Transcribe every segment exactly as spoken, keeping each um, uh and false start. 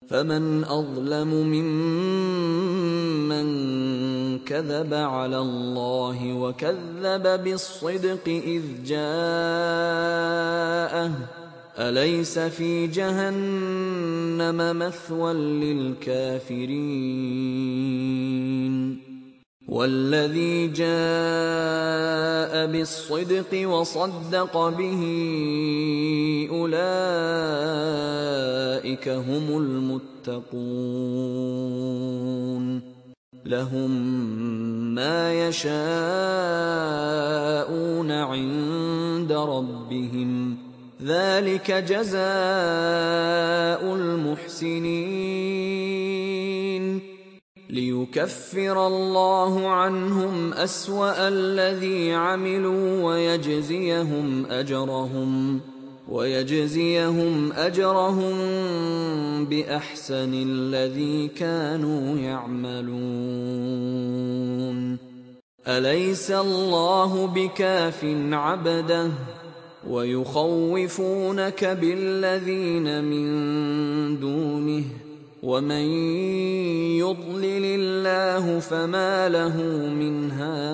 فمن أظلم ممن كذب على الله وكذب بالصدق إذ جاءه أليس في جهنم مثوى للكافرين والذي جاء بالصدق وصدق به أولئك هم المتقون لهم ما يشاءون عند ربهم ذلك جزاء المحسنين ليكفر الله عنهم أسوأ الذي عملوا ويجزيهم أجرهم ويجزيهم أجرهم بأحسن الذي كانوا يعملون أليس الله بكاف عبده ويخوفونك بالذين من دونه ومن يضلل الله فما له من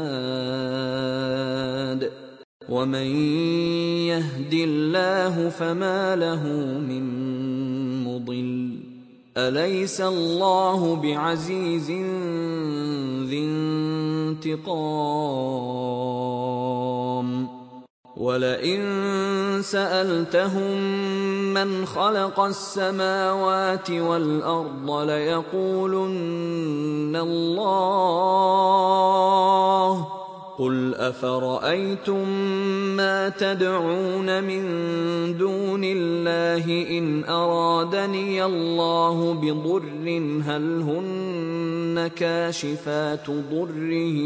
هاد ومن يهد الله فما له من مضل أليس الله بعزيز ذي انتقام ولئن سألتهم من خلق السماوات والأرض ليقولن الله قل أفرأيتم ما تدعون من دون الله إن أرادني الله بضر هل هن كاشفات ضره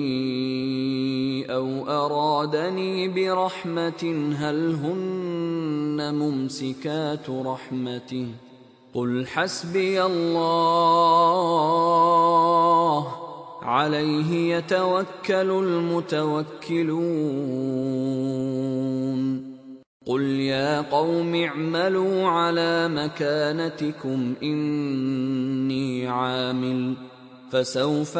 أو أرادني برحمة هل هن ممسكات رحمته قل حسبي الله عليه يتوكل المتوكلون قل يا قوم اعملوا على مكانتكم إني عامل فسوف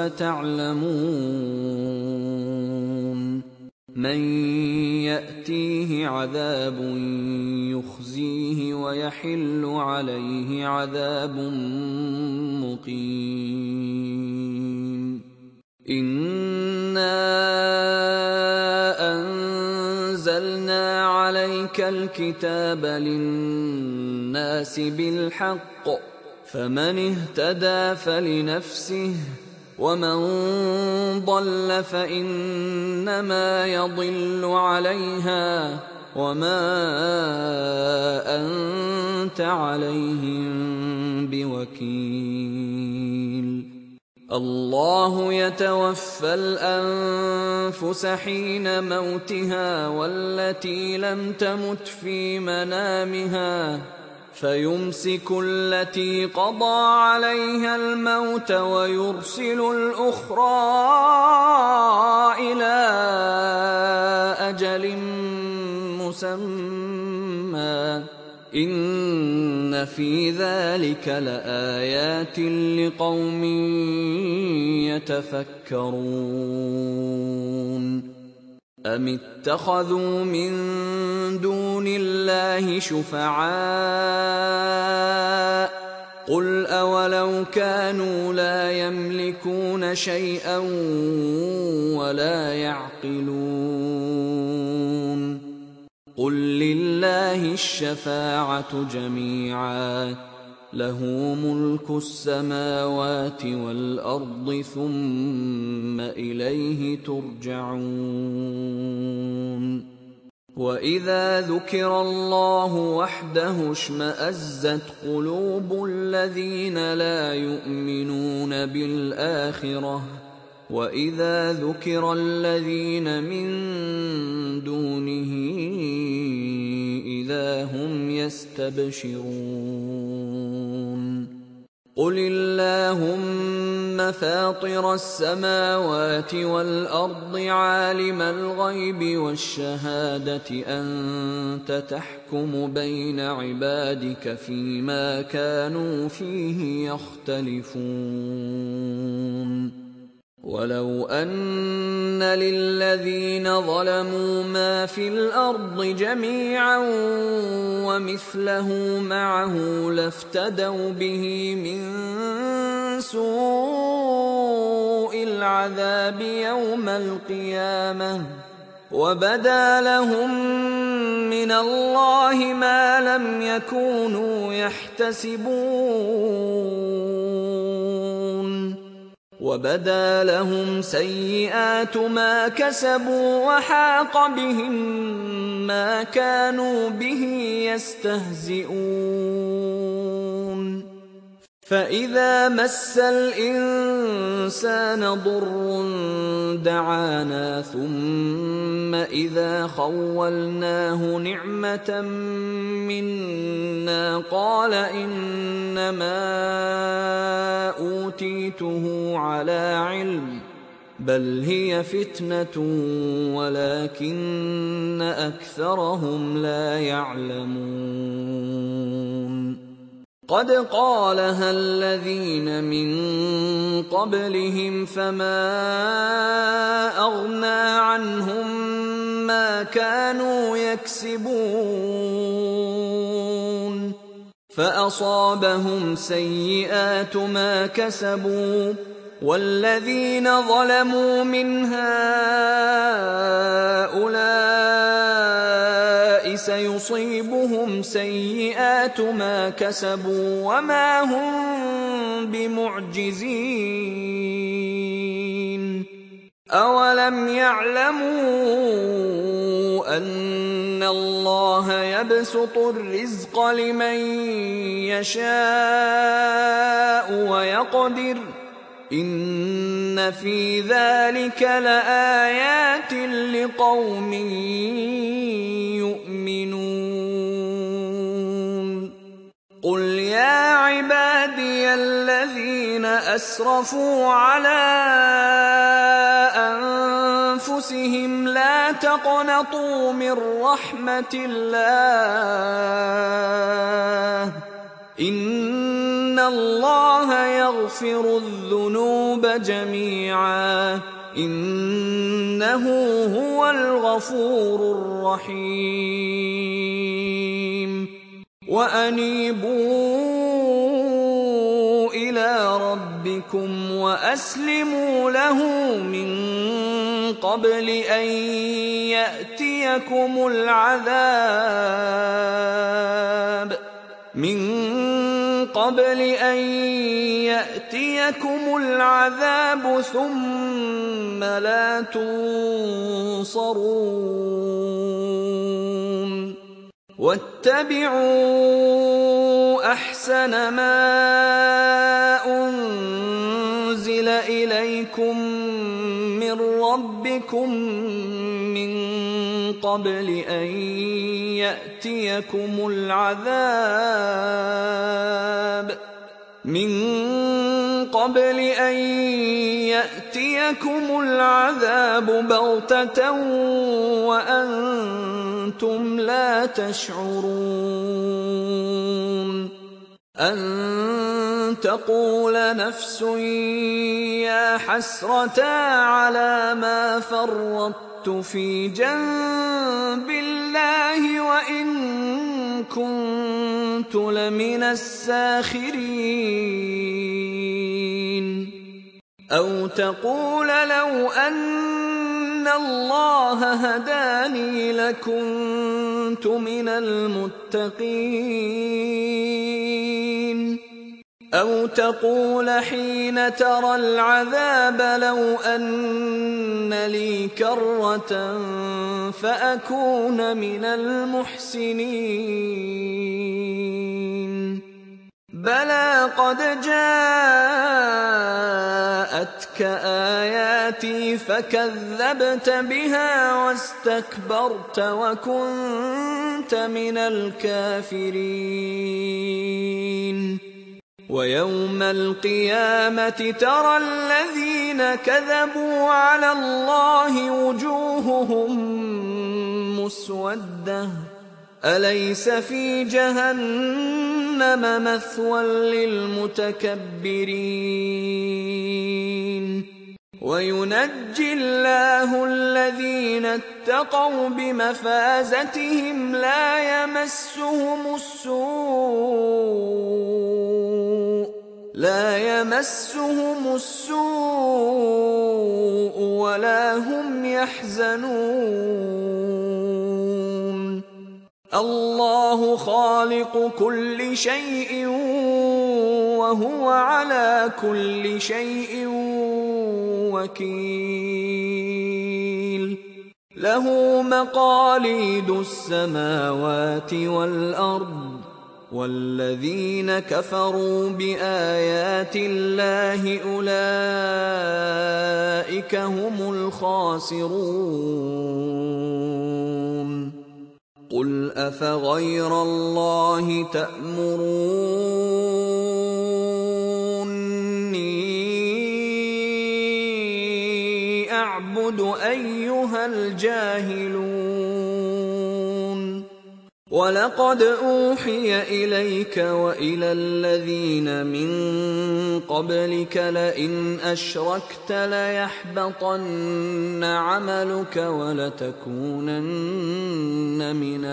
تعلمون من يأتيه عذاب يخزيه ويحل عليه عذاب مقيم إنا أنزلنا عليك الكتاب للناس بالحق فمن اهتدى فلنفسه ومن ضل فإنما يضل عليها وما أنت عليهم بوكيل الله يتوفى الأنفس حين موتها والتي لم تمت في منامها فيمسك التي قضى عليها الموت ويرسل الأخرى إلى أجل مسمى إن في ذلك لآيات لقوم يتفكرون أم اتخذوا من دون الله شفعاء قل أولو كانوا لا يملكون شيئا ولا يعقلون قل لله الشفاعة جميعا له ملك السماوات والأرض ثم إليه ترجعون وإذا ذكر الله وحده اشمأزت قلوب الذين لا يؤمنون بالآخرة وإذا ذكر الذين من دونه إذا هم يستبشرون قل اللهم فاطر السماوات والأرض عالم الغيب والشهادة أنت تحكم بين عبادك فيما كانوا فيه يختلفون ولو أن للذين ظلموا ما في الأرض جميعا ومثله معه لافتدوا به من سوء العذاب يوم القيامة وبدا لهم من الله ما لم يكونوا يحتسبون وبدا لهم سيئات ما كسبوا وحاق بهم ما كانوا به يستهزئون فإذا مس الإنسان ضر دعانا ثم إذا خولناه نعمة منا قال إنما أوتيته على علم بل هي فتنة ولكن أكثرهم لا يعلمون قد قالها الذين من قبلهم فما أغنى عنهم ما كانوا يكسبون فأصابهم سيئات ما كسبوا والذين ظلموا من هؤلاء سيصيبهم سيئات ما كسبوا وما هم بمعجزين أولم يعلموا أن الله يبسط الرزق لمن يشاء ويقدر إن في ذلك لآيات لقوم يؤمنون قل يا عبادي الذين أسرفوا على أنفسهم لا تقنطوا من رحمة الله إن الله يغفر الذنوب جميعا إنه هو الغفور الرحيم وأنيبوا إلى ربكم وأسلموا له من قبل أن يأتيكم العذاب من قبل أن يأتيكم العذاب ثم لا تنصرون واتبعوا أحسن ما أنزل إليكم من ربكم من قبل أن يأتيكم العذاب من قبل أن يأتيكم العذاب بغتة وأنتم لا تشعرون أن تقول نفس يا حسرة على ما فرطت في جنب الله وإن كنت لمن الساخرين أو تقول لو أن الله هداني لكنت من المتقين أو تقول حين ترى العذاب لو أن لي كرة فأكون من المحسنين بلى قد جاءتك آياتي فكذبت بها واستكبرت وكنت من الكافرين ويوم القيامة ترى الذين كذبوا على الله وجوههم مسودة أليس في جهنم مثوى للمتكبرين وينجي الله الذين اتقوا بمفازتهم لا يمسهم السوء لا يمسهم السوء ولا هم يحزنون الله خالق كل شيء وهو على كل شيء وكيل له مقاليد السماوات والأرض والذين كفروا بآيات الله أولئك هم الخاسرون قل أفغير الله تأمروني أعبد أيها الجاهلون ولقد أوحي إليك وإلى الذين من قبلك لئن أشركت ليحبطن عملك ولتكونن من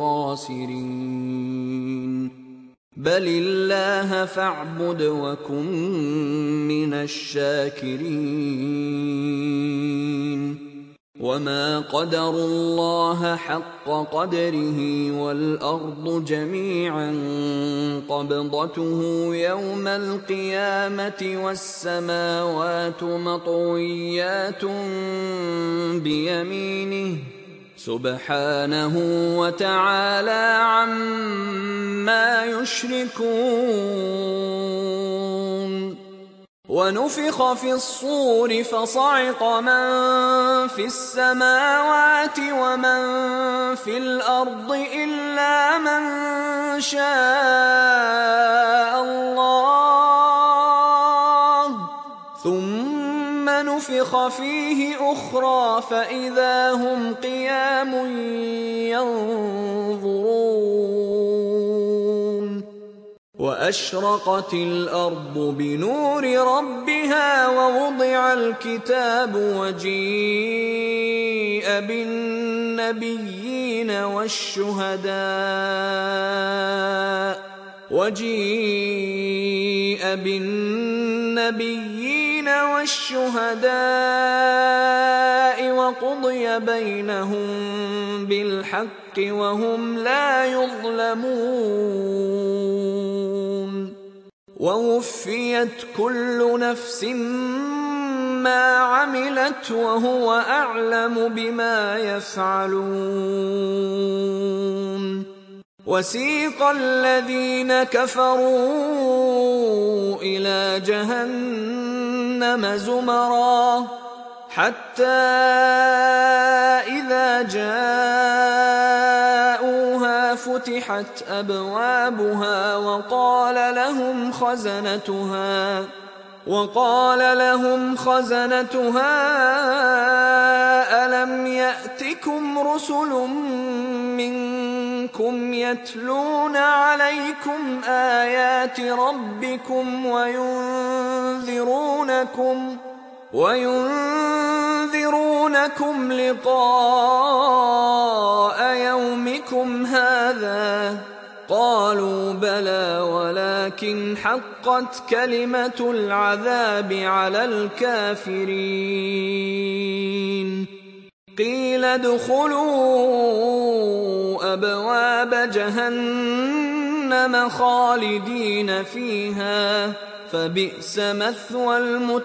الخاسرين بل الله فاعبد وكن من الشاكرين وما قدروا الله حق قدره والأرض جميعا قبضته يوم القيامة والسماوات مطويات بيمينه سبحانه وتعالى عما يشركون ونفخ في الصور فصعق من في السماوات ومن في الأرض إلا من شاء الله ثم نفخ فيه أخرى فإذا هم قيام ينظرون وأشرقت الأرض بنور ربها ووضع الكتاب وجيء بالنبيين والشهداء وجيء بالنبيين والشهداء وقضي بينهم بالحق وهم لا يظلمون ووفيت كل نفس ما عملت وهو أعلم بما يفعلون وسيق الذين كفروا إلى جهنم زمرا حتى إذا جاءوها فتحت أبوابها وقال لهم خزنتها وقال لهم خزنتها ألم يأتكم رسل منكم يتلون عليكم آيات ربكم وينذرونكم وينذرونكم لقاء يومكم هذا قالوا بلى ولكن حقت كلمة العذاب على الكافرين قيل ادخلوا أبواب جهنم خالدين فيها فبئس مثوى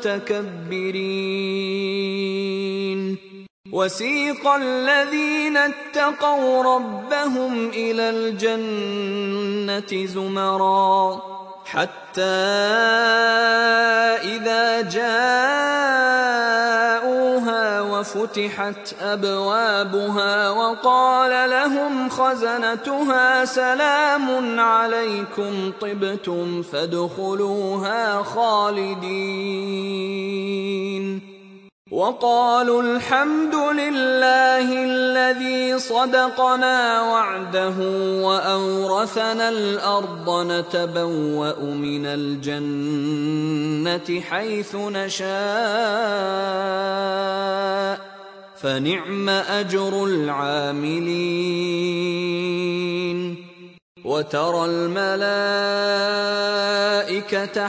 المتكبرين وسيق الذين اتقوا ربهم إلى الجنة زمرا حتى إذا جاءوها وفتحت ففتحت أبوابها وقال لهم خزنتها سلام عليكم طبتم فادخلوها خالدين وقالوا الحمد لله الذي صدقنا وعده وأورثنا الأرض نتبوأ من الجنة حيث نشاء فنعم أجر العاملين وترى الملائكة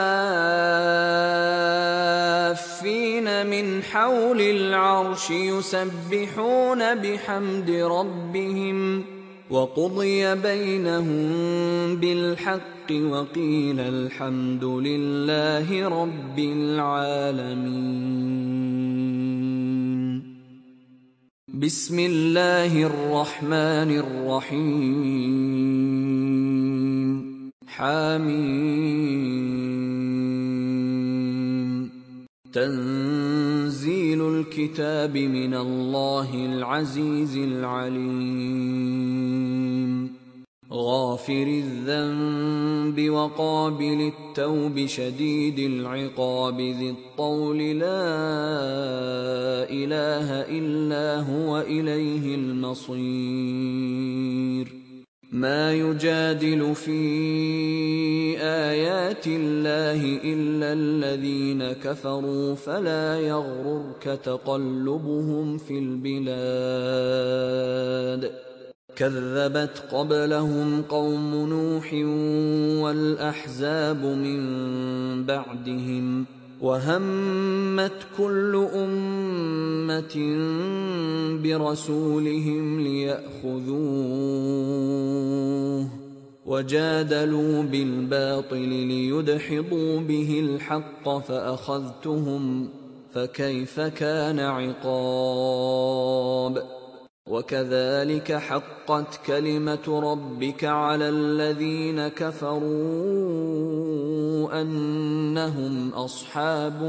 حافين من حول العرش يسبحون بحمد ربهم وقضي بينهم بالحق وقيل الحمد لله رب العالمين. بسم الله الرحمن الرحيم. حميم. تنزيل الكتاب من الله العزيز العليم. غافر الذنب وقابل التوب شديد العقاب ذي الطول لا إله إلا هو إليه المصير. ما يجادل في آيات الله إلا الذين كفروا فلا يغررك تقلبهم في البلاد. كذبت قبلهم قوم نوح والأحزاب من بعدهم وهمت كل أمة برسولهم ليأخذوه وجادلوا بالباطل ليدحضوا به الحق فأخذتهم فكيف كان عقاب. وكذلك حقت كلمة ربك على الذين كفروا أنهم أصحاب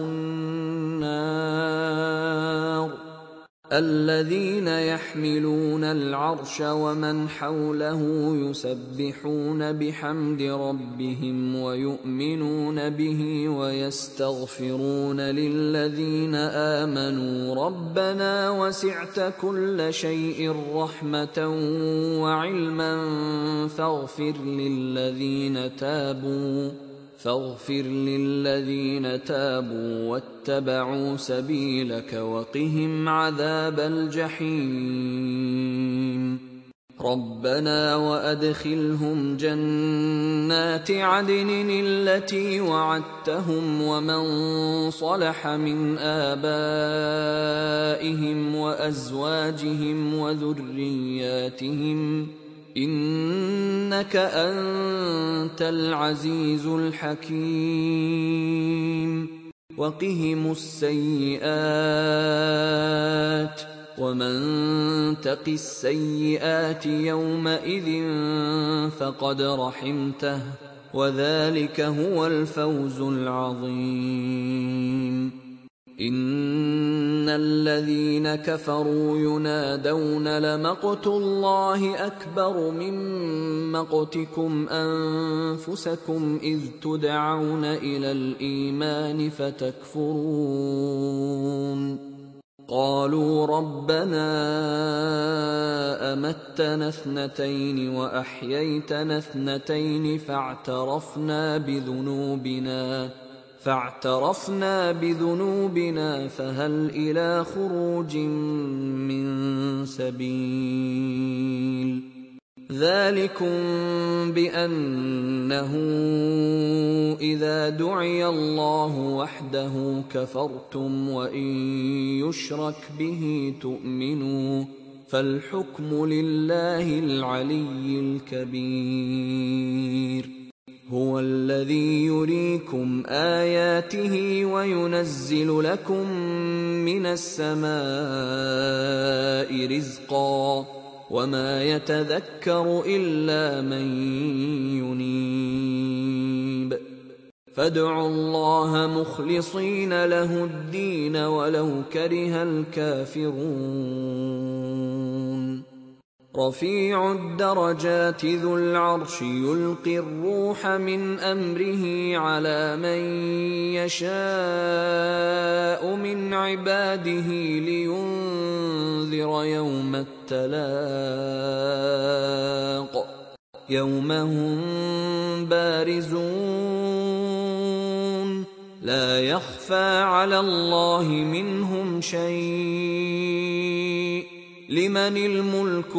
النار. الذين يحملون العرش ومن حوله يسبحون بحمد ربهم ويؤمنون به ويستغفرون للذين آمنوا ربنا وسعت كل شيء رحمة وعلما فاغفر للذين تابوا فاغفر للذين تابوا واتبعوا سبيلك وقهم عذاب الجحيم. ربنا وأدخلهم جنات عدن التي وعدتهم ومن صلح من آبائهم وأزواجهم وذرياتهم إنك أنت العزيز الحكيم. وقهم السيئات ومن تق السيئات يومئذ فقد رحمته وذلك هو الفوز العظيم. إن الذين كفروا ينادون لمقت الله أكبر من مقتكم أنفسكم إذ تدعون إلى الإيمان فتكفرون. قالوا ربنا أمتنا اثنتين وأحييتنا اثنتين فاعترفنا بذنوبنا فاعترفنا بذنوبنا فهل إلى خروج من سبيل. ذلكم بأنه إذا دعي الله وحده كفرتم وإن يشرك به تؤمنوا فالحكم لله العلي الكبير. هو الذي يريكم آياته وينزل لكم من السماء رزقا وما يتذكر إلا من ينيب. فادعوا الله مخلصين له الدين ولو كره الكافرون رفيع الدرجات ذو العرش يلقي الروح من أمره على من يشاء من عباده لينذر يوم التلاق يوم هم بارزون لا يخفى على الله منهم شيء لمن الملك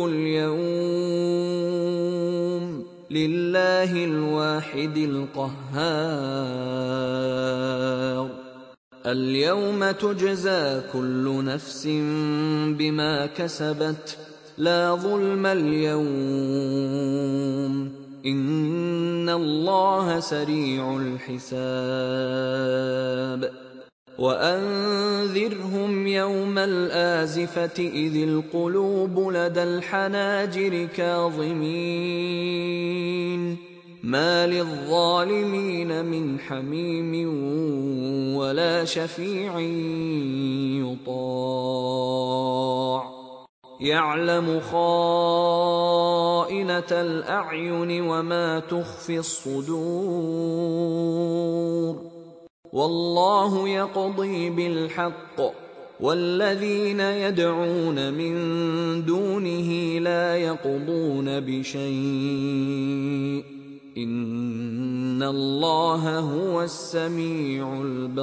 اليوم لله الواحد القهار اليوم تجزى كل نفس بما كسبت لا ظلم اليوم إن الله سريع الحساب وأنذرهم يوم الآزفة إذ القلوب لدى الحناجر كاظمين ما للظالمين من حميم ولا شفيع يطاع يعلم خائنة الأعين وما تخفي الصدور والله يقضي بالحق والذين يدعون من دونه لا يقضون بشيء إن الله هو السميع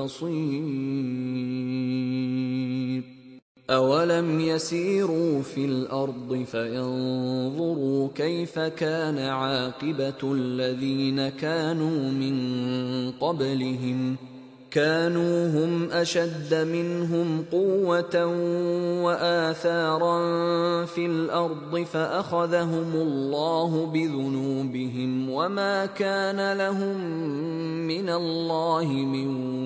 البصير أولم يسيروا في الأرض فينظروا كيف كان عاقبة الذين كانوا من قبلهم كانوا هم أشد منهم قوة وآثارا في الأرض فأخذهم الله بذنوبهم وما كان لهم من الله من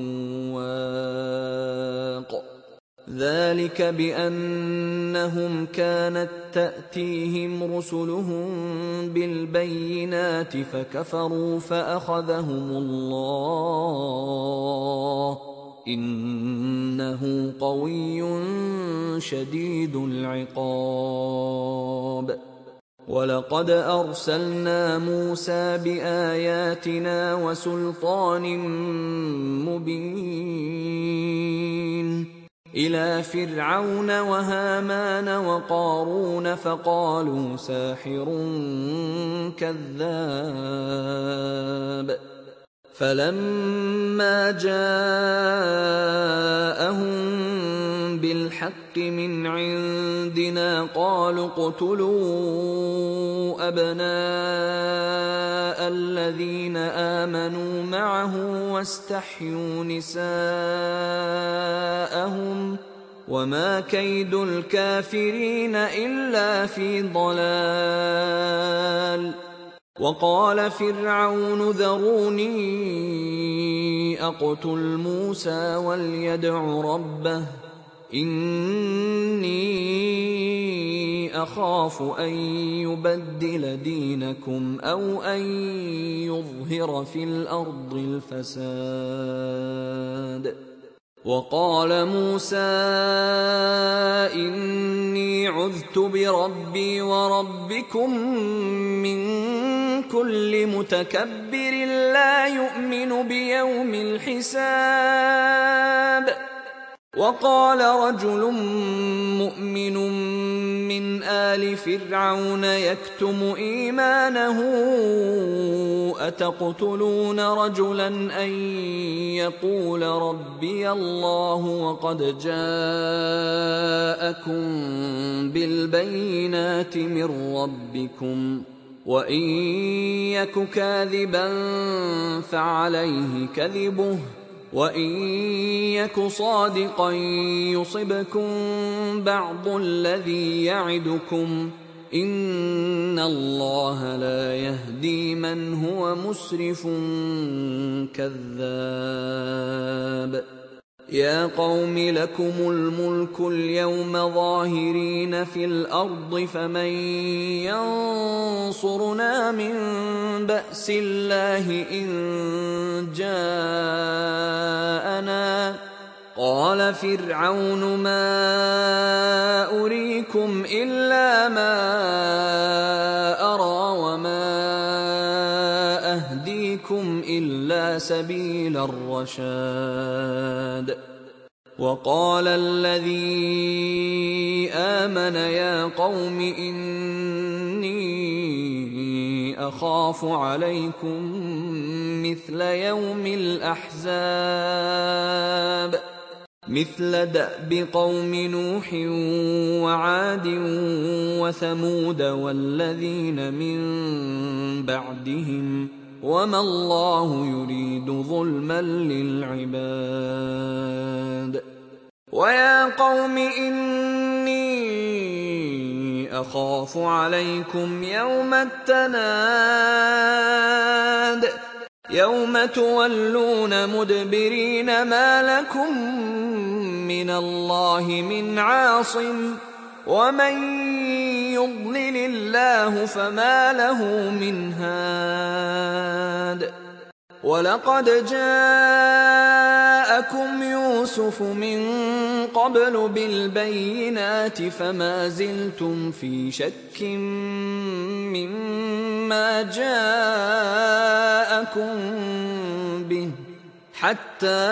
واق ذلك بأنهم كانت تأتيهم رسلهم بالبينات فكفروا فأخذهم الله إنه قوي شديد العقاب ولقد أرسلنا موسى بآياتنا وسلطان مبين إلى فرعون وهامان وقارون فقالوا ساحر كذاب فلما جاءهم بالحق من عندنا قالوا اقتلوا أبناء الذين آمنوا معه واستحيوا نساءهم وما كيد الكافرين إلا في ضلال وقال فرعون ذروني أقتل موسى وليدع ربه إني أخاف أن يبدل دينكم أو أن يظهر في الأرض الفساد وقال موسى إني عذت بربي وربكم من كل متكبر لا يؤمن بيوم الحساب وقال رجل مؤمن من آل فرعون يكتم إيمانه أتقتلون رجلا أن يقول ربي الله وقد جاءكم بالبينات من ربكم وإن يك كاذبا فعليه كذبه وإن يك صادقا يصبكم بعض الذي يعدكم إن الله لا يهدي من هو مسرف كذاب يا قوم لكم الملك اليوم ظاهرين في الأرض فمن ينصرنا من بأس الله إن جاءنا قال فرعون ما أريكم إلا ما أرى وما أهديكم إلا سبيل الرشاد وقال الذي آمن يا قوم إني أخاف عليكم مثل يوم الأحزاب مثل دأب قوم نوح وعاد وثمود والذين من بعدهم وما الله يريد ظلما للعباد ويا قوم إني أخاف عليكم يوم التناد يوم تولون مدبرين ما لكم من الله من عاصم ومن يضلل الله فما له من هاد ولقد جاءكم يوسف من قبل بالبينات فما زلتم في شك مما جاءكم به حتى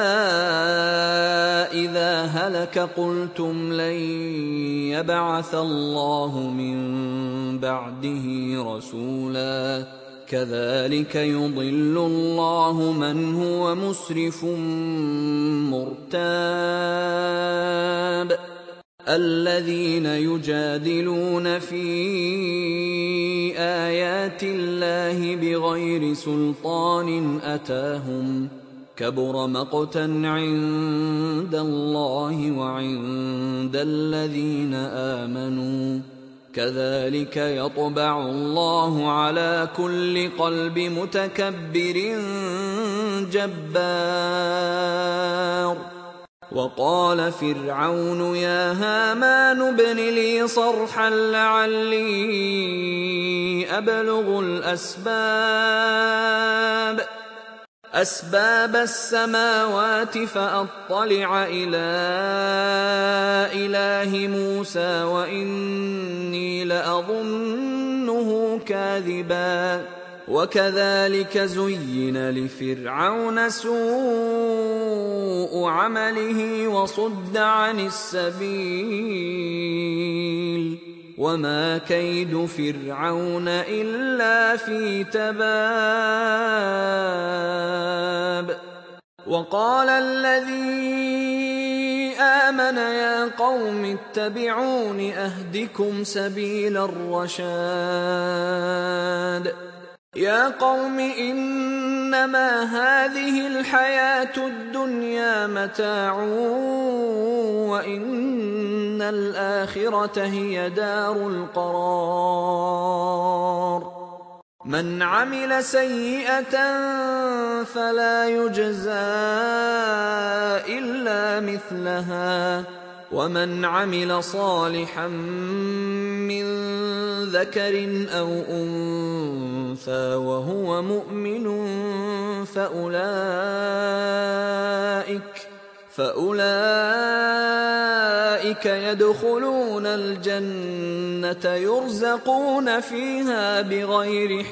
إذا هلك قلتم لن يبعث الله من بعده رسولا كذلك يضل الله من هو مسرف مرتاب الذين يجادلون في آيات الله بغير سلطان أتاهم كبر مقتا عند الله وعند الذين آمنوا كذلك يطبع الله على كل قلب متكبر جبار وقال فرعون يا هامان ابن لي صرحا لعلي أبلغ الأسباب أسباب السماوات فأطلع إلى إله موسى وإني لأظنه كاذبا وكذلك زين لفرعون سوء عمله وصد عن السبيل وما كيد فرعون إلا في تباب وقال الذي آمن يا قوم اتبعون أهدكم سبيل الرشاد يا قوم إنما هذه الحياة الدنيا متاع وإن الآخرة هي دار القرار من عمل سيئة فلا يجزى إلا مثلها ومن عمل صالحا من ذكر أو أنثى وهو مؤمن فأولئك فأولئك يدخلون الجنة يرزقون فيها بغير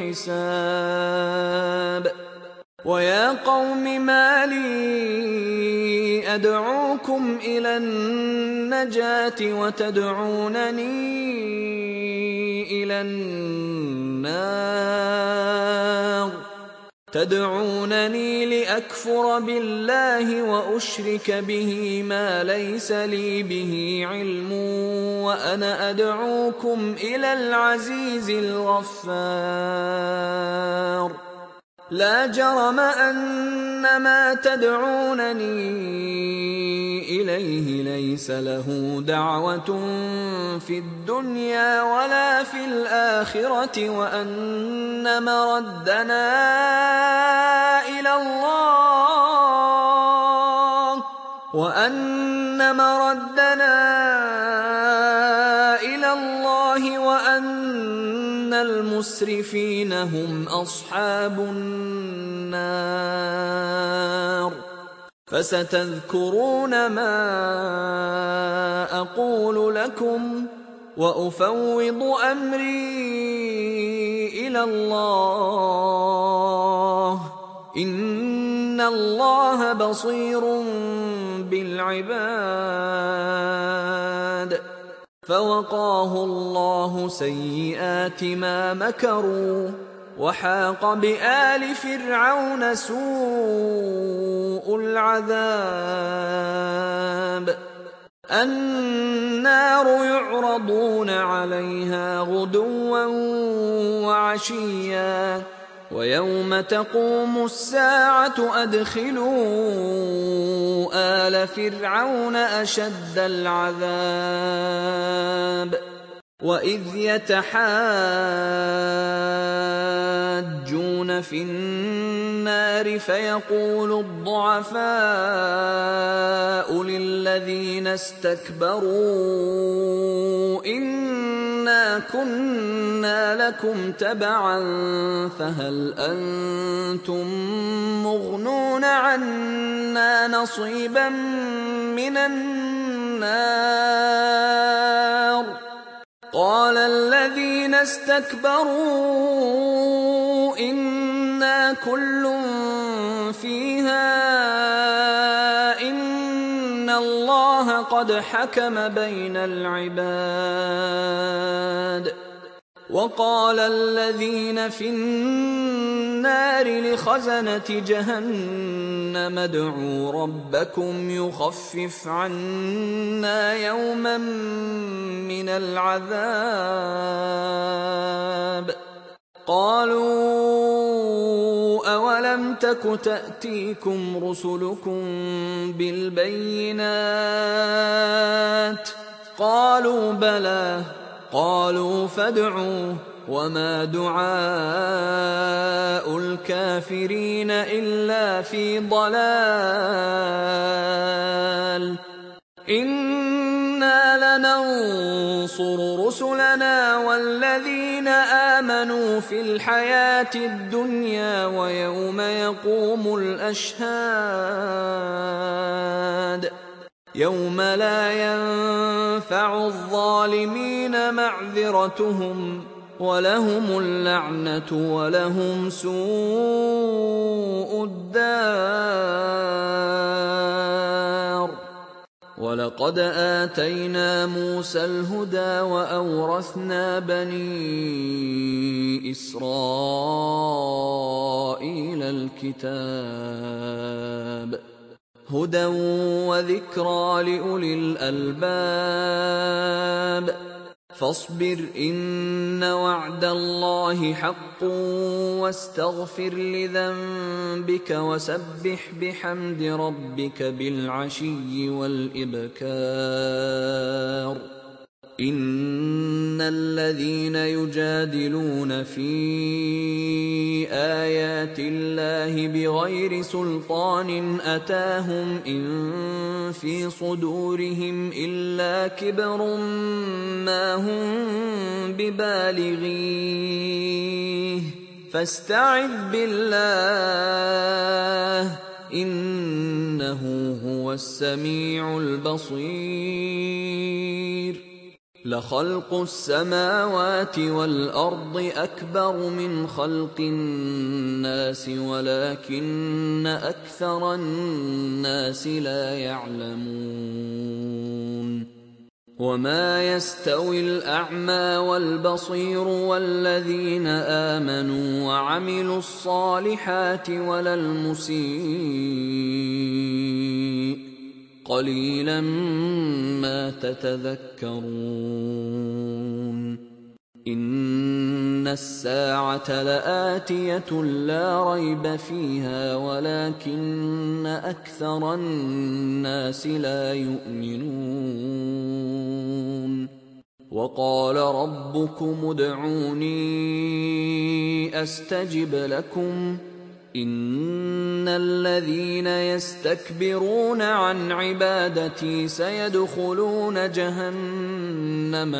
حساب ويا قوم ما لي أدعوكم إلى النجاة وتدعونني إلى النار تدعونني لأكفر بالله وأشرك به ما ليس لي به علم وأنا أدعوكم إلى العزيز الغفار لا جرم أن ما تدعونني إليه ليس له دعوة في الدنيا ولا في الآخرة وأن مردنا إلى الله وأن مردنا إلى الله وأن المسرفين هم أصحاب النار. فستذكرون ما أقول لكم وأفوض أمري إلى الله، إن الله بصير بالعباد. فوقاه الله سيئات ما مكروا، وحاق بآل فرعون سوء العذاب. النار يعرضون عليها غدوا وعشيا، ويوم تقوم الساعة أدخلوا آل فرعون أشد العذاب. وإذ يتحاجون في النار فيقول الضعفاء للذين استكبروا إنا كنا لكم تبعا فهل أنتم مغنون عنا نصيبا من النار؟ قال الذين استكبروا إنا كل فيها إن الله قد حكم بين العباد. وقال الذين في النار لخزنة جهنم ادعوا ربكم يخفف عنا يوما من العذاب. قالوا أولم تك تأتيكم رسلكم بالبينات؟ قالوا بلى. قالوا فادعوا وما دعاء الكافرين إلا في ضلال. إنا لننصر رسلنا والذين آمنوا في الحياة الدنيا ويوم يقوم الأشهاد، يوم لا ينفع الظالمين معذرتهم ولهم اللعنة ولهم سوء الدار. ولقد آتينا موسى الهدى وأورثنا بني إسرائيل الكتاب هدى وذكرى لأولي الألباب. فاصبر إن وعد الله حق واستغفر لذنبك وسبح بحمد ربك بالعشي والإبكار. إن الذين يجادلون في آيات الله بغير سلطان أتاهم إن في صدورهم إلا كبر ما هم ببالغيه فاستعذ بالله إنه هو السميع البصير. لخلق السماوات والأرض أكبر من خلق الناس ولكن أكثر الناس لا يعلمون. وما يستوي الأعمى والبصير والذين آمنوا وعملوا الصالحات ولا المسيء قليلا ما تتذكرون. إن الساعة لآتية لا ريب فيها ولكن أكثر الناس لا يؤمنون. وقال ربكم ادعوني أستجب لكم إن الذين يستكبرون عن عبادتي سيدخلون جهنم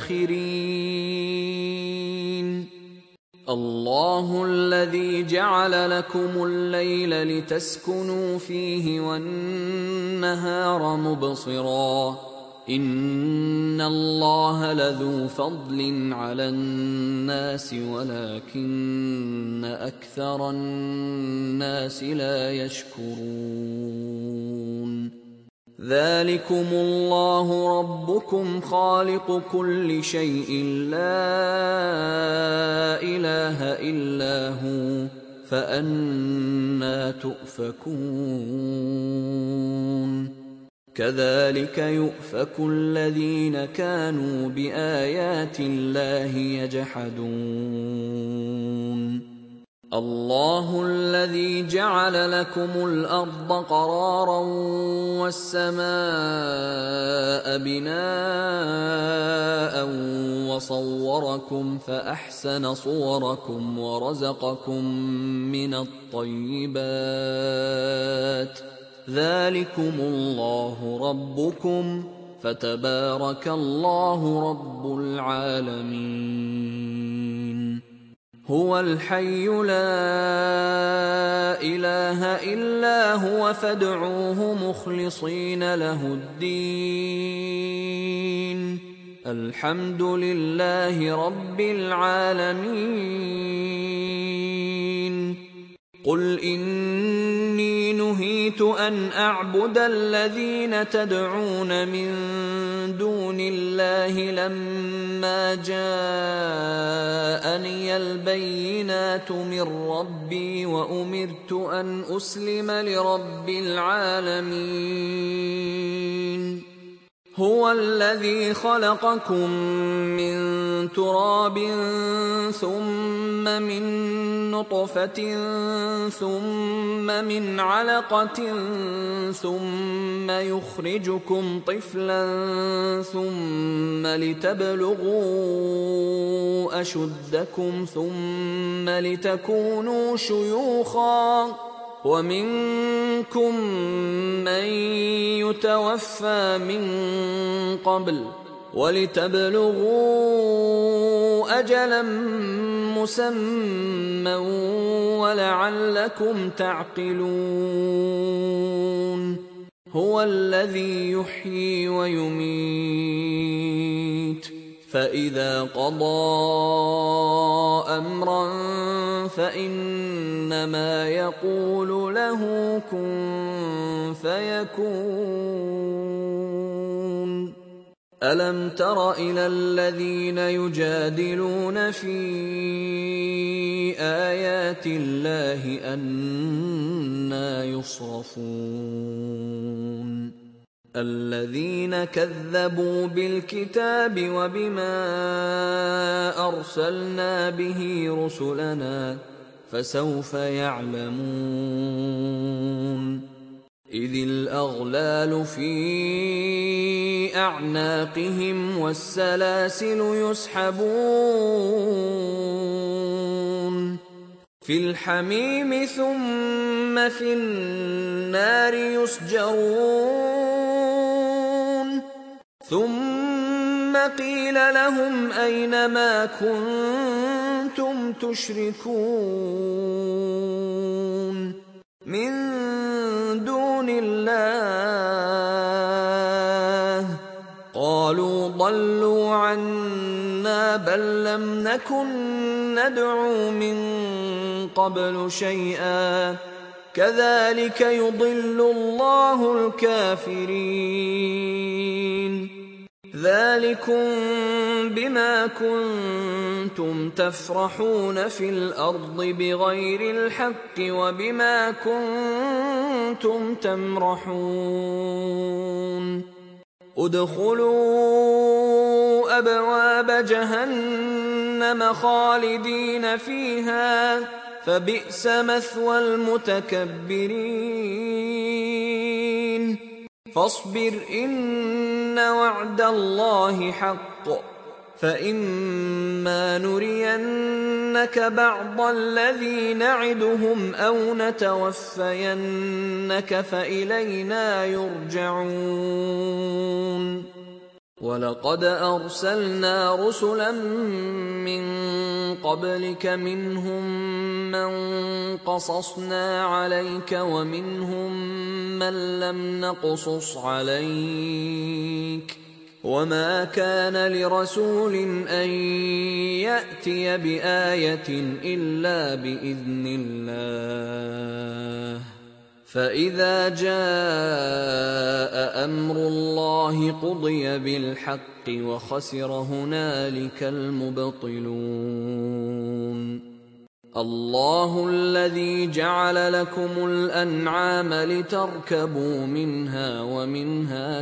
داخرين الله الذي جعل لكم الليل لتسكنوا فيه والنهار مبصرا إن الله لذو فضل على الناس ولكن أكثر الناس لا يشكرون ذلكم الله ربكم خالق كل شيء لا إله إلا هو فأنى تؤفكون كذلك يؤفك الذين كانوا بآيات الله يجحدون الله الذي جعل لكم الأرض قرارا والسماء بناء وصوركم فأحسن صوركم ورزقكم من الطيبات ذلكم الله ربكم فتبارك الله رب العالمين هو الحي لا إله إلا هو فادعوه مخلصين له الدين الحمد لله رب العالمين قل إني نهيت أن أعبد الذين تدعون من دون الله لما جاءني البينات من ربي وأمرت أن أسلم لرب العالمين هو الذي خلقكم من تراب ثم من نطفة ثم من علقة ثم يخرجكم طفلا ثم لتبلغوا أشدكم ثم لتكونوا شيوخا ومنكم من يتوفى من قبل ولتبلغوا أجلا مسمى ولعلكم تعقلون هو الذي يحيي ويميت فإذا قضى أمرا فإنما يقول له كن فيكون ألم تر إلى الذين يجادلون في آيات الله أنى يصرفون الذين كذبوا بالكتاب وبما أرسلنا به رسلنا فسوف يعلمون إذ الأغلال في أعناقهم والسلاسل يسحبون في الحميم ثم في النار يسجرون ثم قيل لهم أين ما كنتم تشركون من دون الله قالوا ضلوا عنا بل لم نكن ندعو من قبل شيئا كذلك يضل الله الكافرين ذلكم بما كنتم تفرحون في الأرض بغير الحق وبما كنتم تمرحون ادخلوا أبواب جهنم خالدين فيها فبئس مثوى المتكبرين فاصبر إن وعد الله حق فإما نرينك بعض الذي نعدهم أو نتوفينك فإلينا يرجعون ولقد أرسلنا رسلا من قبلك منهم من قصصنا عليك ومنهم من لم نقصص عليك وما كان لرسول أن يأتي بآية إلا بإذن الله فإذا جاء أمر الله قضي بالحق وخسر هنالك المبطلون الله الذي جعل لكم الأنعام لتركبوا منها ومنها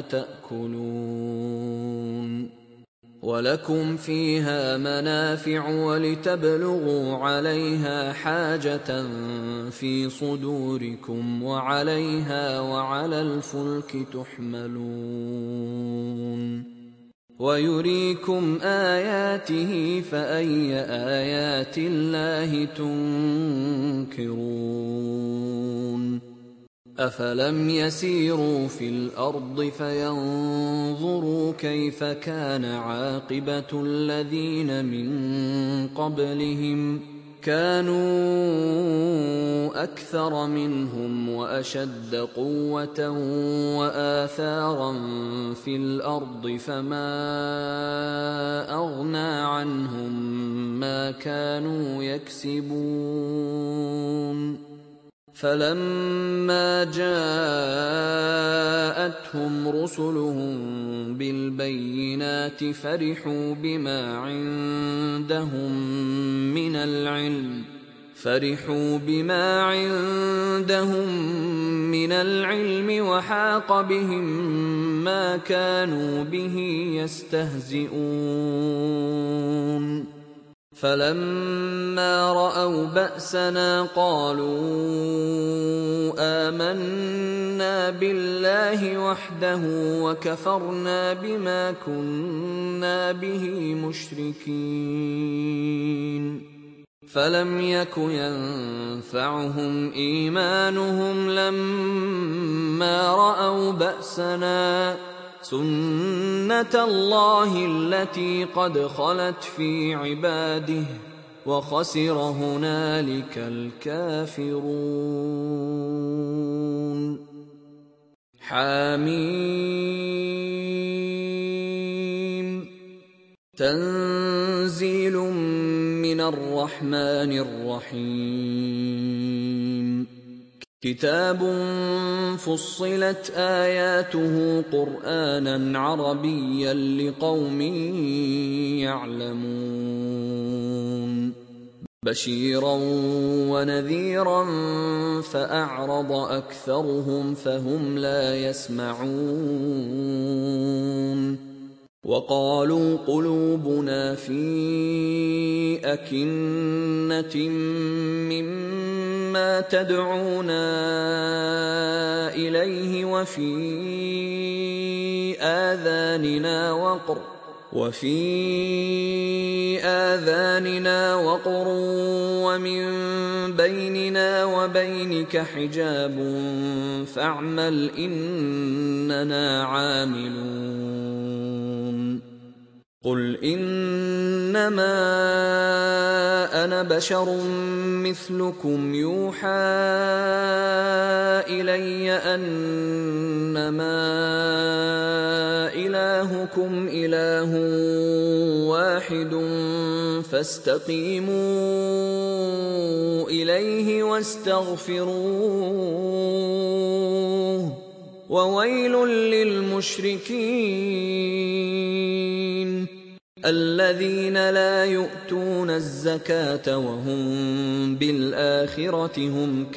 تأكلون ولكم فيها منافع ولتبلغوا عليها حاجة في صدوركم وعليها وعلى الفلك تحملون ويريكم آياته فأي آيات الله تنكرون أفلم يسيروا في الأرض فينظروا كيف كان عاقبة الذين من قبلهم كانوا أكثر منهم وأشد قوة وآثارا في الأرض فما أغنى عنهم ما كانوا يكسبون فلما جاءتهم رسلهم بالبينات فرحوا بما عندهم من العلم فرحوا بما عندهم من العلم وحاق بهم ما كانوا به يستهزئون فلما رأوا بأسنا قالوا آمنا بالله وحده وكفرنا بما كنا به مشركين فلم يك ينفعهم إيمانهم لما رأوا بأسنا سنة الله التي قد خلت في عباده وخسر هنالك الكافرون حميم تنزيل من الرحمن الرحيم كتاب فصلت آياته قرآنا عربيا لقوم يعلمون بشيرا ونذيرا فأعرض أكثرهم فهم لا يسمعون وقالوا قلوبنا في أكنة مما تدعونا إليه وفي آذاننا وقر وفي آذاننا وقر ومن بيننا وبينك حجاب فاعمل إننا عاملون قل إنما أنا بشر مثلكم يوحى إلي أنما إلهكم إله واحد فاستقيموا إليه واستغفروه وويل للمشركين الذين لا يؤتون الزكاة وهم بالآخرة هم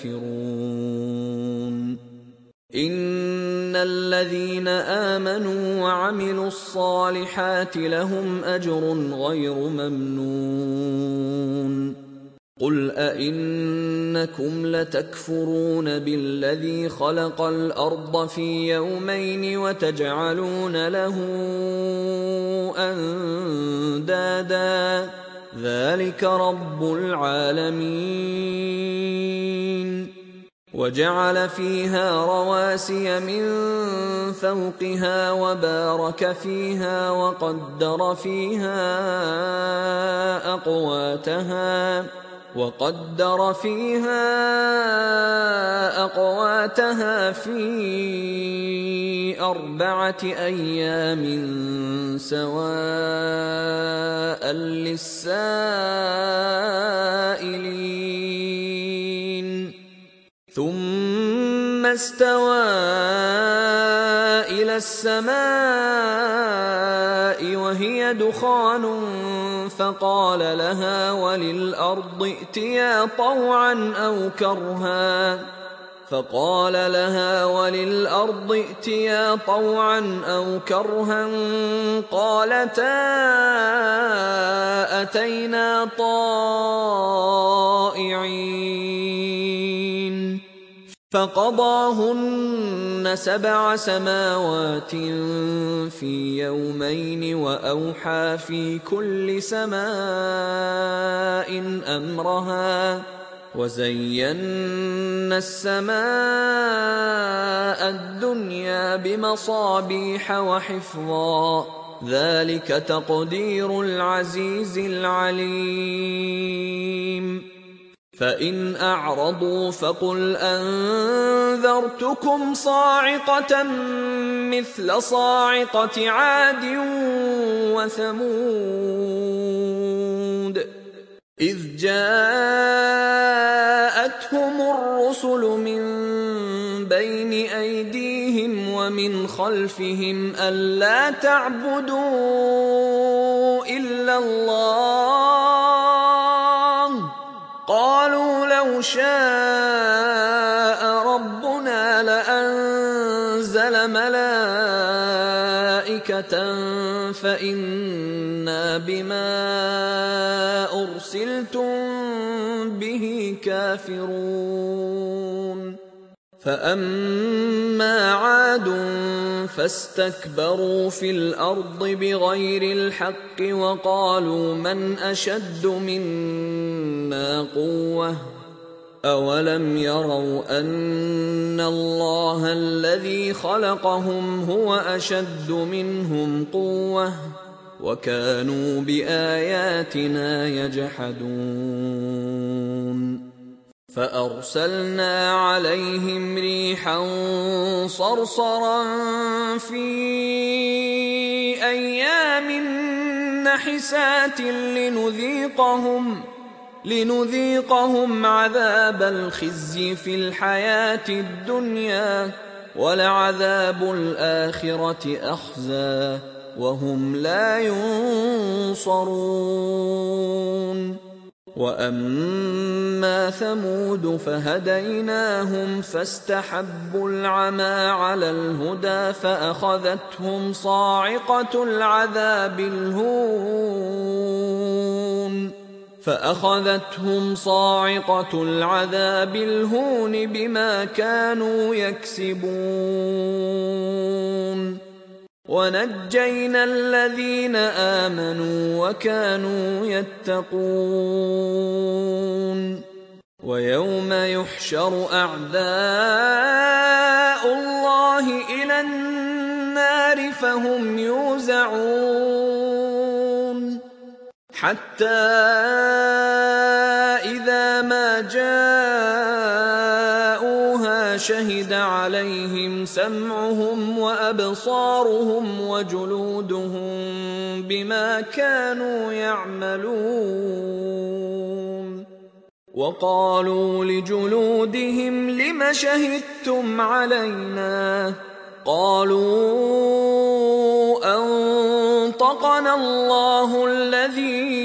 كافرون إن الذين آمنوا وعملوا الصالحات لهم أجر غير ممنون قل أئنكم لتكفرون بالذي خلق الأرض في يومين وتجعلون له أندادا ذلك رب العالمين وجعل فيها رواسي من فوقها وبارك فيها وقدر فيها أقواتها وقدر فيها أقواتها في أربعة أيام سواء للسائلين ثم استوى إلى السماء وهي دخان فقال لها وللأرض ائتيا طوعا أو كرها فقال لها وللأرض ائتيا طوعا أو كرها قالتا أتينا طائعين فقضاهن سبع سماوات في يومين وأوحى في كل سماء أمرها وزينا السماء الدنيا بمصابيح وحفظا ذلك تقدير العزيز العليم فإن أعرضوا فقل أنذرتكم صاعقة مثل صاعقة عاد وثمود إذ جاءتهم الرسل من بين أيديهم ومن خلفهم ألا تعبدوا إلا الله قالوا لو شاء ربنا لأنزل ملائكة فإنا بما أرسلتم به كافرون فأما عاد فاستكبروا في الأرض بغير الحق وقالوا من أشد منا قوة أولم يروا أن الله الذي خلقهم هو أشد منهم قوة وكانوا بآياتنا يجحدون فأرسلنا عليهم ريحا صرصرا في أيام نحسات لنذيقهم لنذيقهم عذاب الخزي في الحياة الدنيا ولعذاب الآخرة أخزى وهم لا ينصرون وأما ثمود فهديناهم فاستحبوا العمى على الهدى فأخذتهم صاعقة العذاب الهون فأخذتهم صاعقة العذاب الهون بما كانوا يكسبون ونجينا الذين آمنوا وكانوا يتقون ويوم يحشر أعداء الله إلى النار فهم يوزعون حتى إذا ما جاءوها شهد عليهم سمعهم وأبصارهم وجلودهم بما كانوا يعملون وقالوا لجلودهم لم شهدتم علينا قالوا أنطقنا الله الذي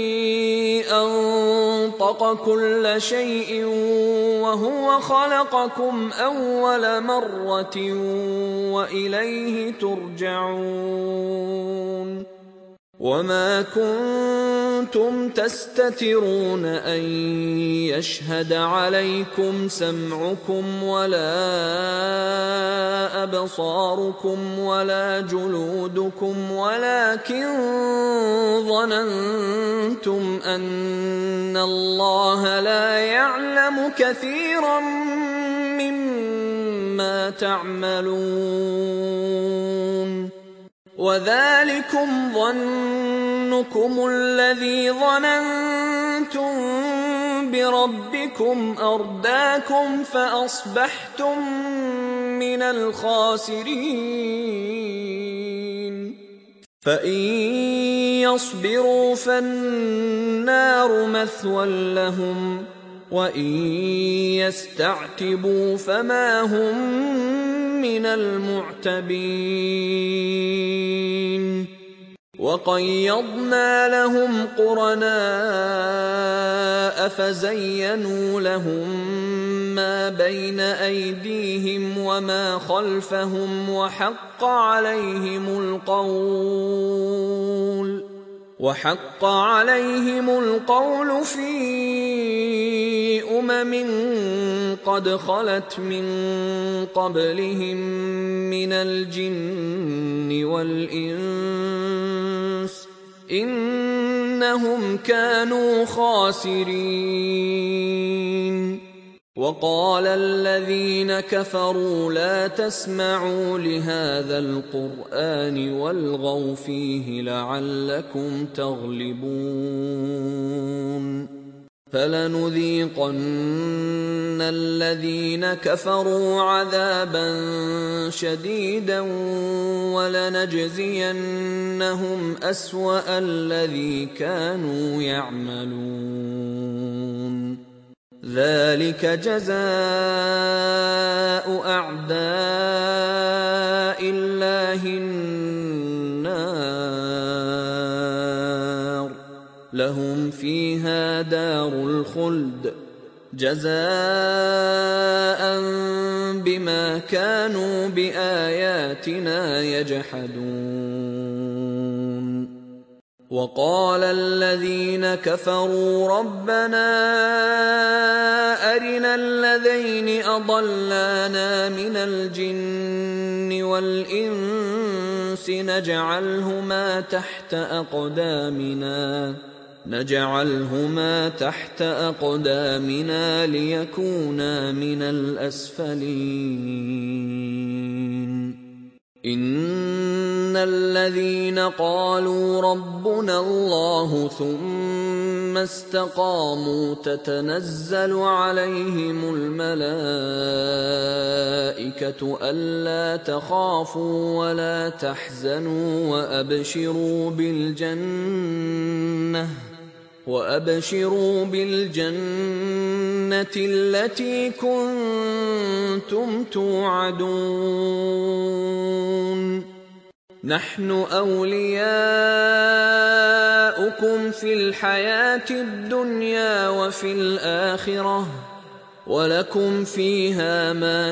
أنطق كل شيء وهو خلقكم أول مرة وإليه ترجعون وما كنتم تستترون أن يشهد عليكم سمعكم ولا أبصاركم ولا جلودكم ولكن ظننتم أن الله لا يعلم كثيرا مما تعملون وذلكم ظنكم الذي ظننتم بربكم أرداكم فأصبحتم من الخاسرين فإن يصبروا فالنار مثوى لهم وإن يستعتبوا فما هم من المعتبين وقيضنا لهم قرناء فزينوا لهم ما بين أيديهم وما خلفهم وحق عليهم القول وحق عليهم القول في أمم قد خلت من قبلهم من الجن والإنس إنهم كانوا خاسرين وقال الذين كفروا لا تسمعوا لهذا القرآن والغوا فيه لعلكم تغلبون فلنذيقن الذين كفروا عذابا شديدا ولنجزينهم أسوأ الذي كانوا يعملون ذلك جزاء أعداء الله النار لهم فيها دار الخلد جزاء بما كانوا بآياتنا يجحدون وقال الذين كفروا ربنا أرنا الذين أضلانا من الجن والإنس نجعلهما تحت أقدامنا نجعلهما تحت أقدامنا ليكونا من الأسفلين إن الذين قالوا ربنا الله ثم استقاموا تتنزل عليهم الملائكة ألا تخافوا ولا تحزنوا وأبشروا بالجنة وأبشروا بالجنة التي كنتم توعدون نحن أولياؤكم في الحياة الدنيا وفي الآخرة ولكم فيها ما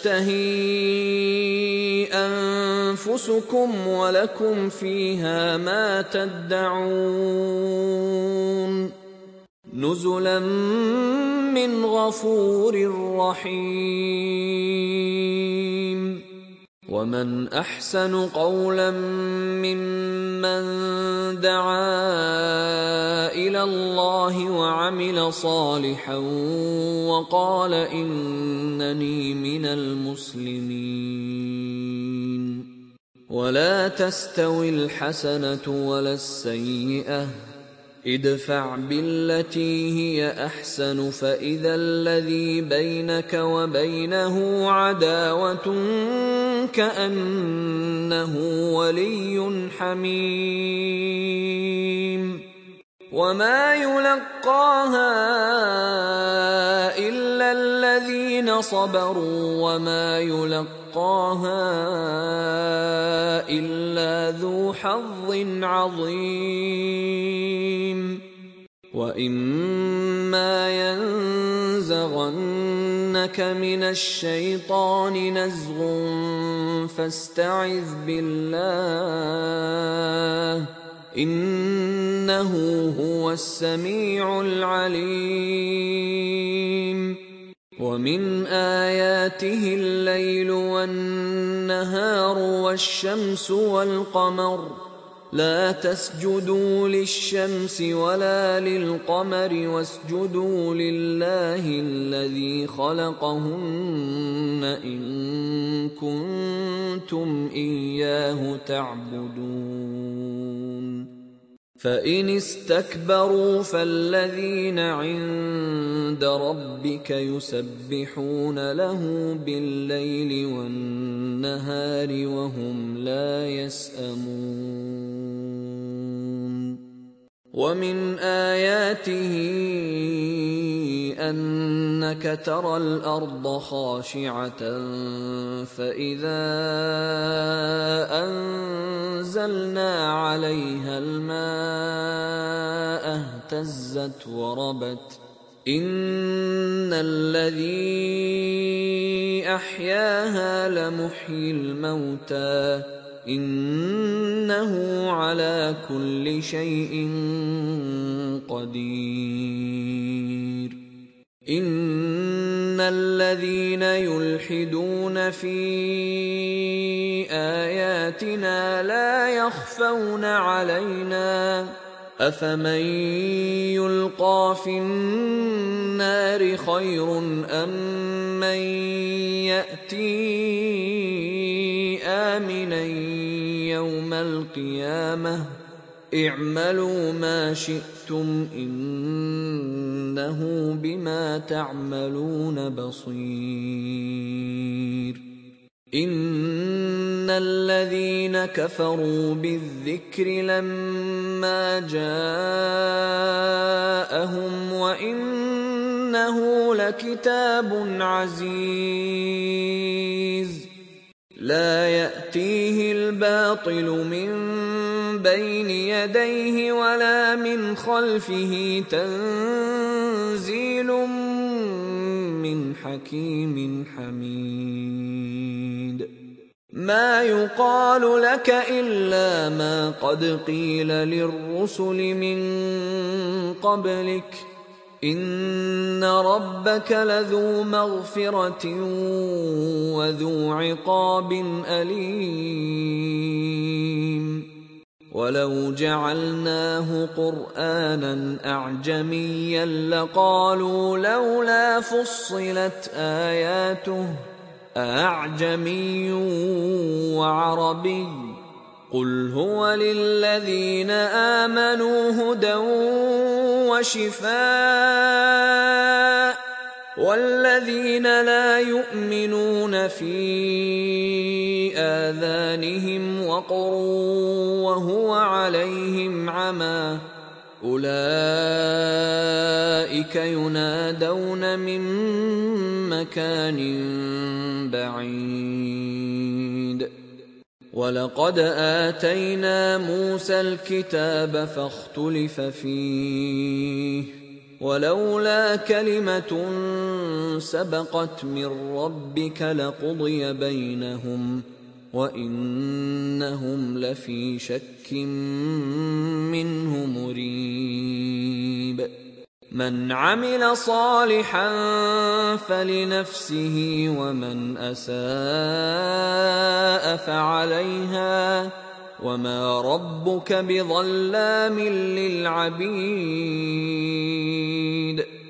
تشتهي أنفسكم ولكم فيها ما تدعون نزلا من غفور رحيم ومن أحسن قولا ممن دعا إلى الله وعمل صالحا وقال إنني من المسلمين ولا تستوي الحسنة ولا السيئة ادفع بالتي هي أحسن فإذا الذي بينك وبينه عداوة كأنه ولي حميم وما يلقاها إلا الذين صبروا وما يلقاها إلا ذو حظ عظيم وإما ينزغنك من الشيطان نزغ فاستعذ بالله إنه هو السميع العليم. ومن آياته الليل والنهار والشمس والقمر لا تسجدوا للشمس ولا للقمر واسجدوا لله الذي خلقهن إن كنتم إياه تعبدون. فإن استكبروا فالذين عند ربك يسبحون له بالليل والنهار وهم لا يسأمون. ومن آياته أنك ترى الأرض خاشعة فإذا أنزلنا عليها الماء اهتزت وربت إن الذي أحياها لمحيي الموتى إنه على كل شيء قدير. إن الذين يلحدون في آياتنا لا يخفون علينا أفمن يلقى في النار خير أم من يأتي آمنا يوم القيامة اعملوا ما شئتم إنه بما تعملون بصير. إن الذين كفروا بالذكر لما جاءهم وإنه لكتاب عزيز لا يأتيه الباطل من بين يديه ولا من خلفه تنزيل من حكيم حميد. ما يقال لك إلا ما قد قيل للرسل من قبلك إن ربك لذو مغفرة وذو عقاب أليم. ولو جعلناه قرآنا أعجميا لقالوا لولا فصلت آياته أعجمي وعربي قل هو للذين آمنوا هدى وشفاء والذين لا يؤمنون في آذانهم وقر وهو عليهم عمى أولئك ينادون من مكان بعيد. ولقد آتينا موسى الكتاب فاختلف فيه ولولا كلمة سبقت من ربك لقضي بينهم وإنهم لفي شك منه مريب. من عمل صالحا فلنفسه ومن أساء فعليها وما ربك بظلام للعبيد.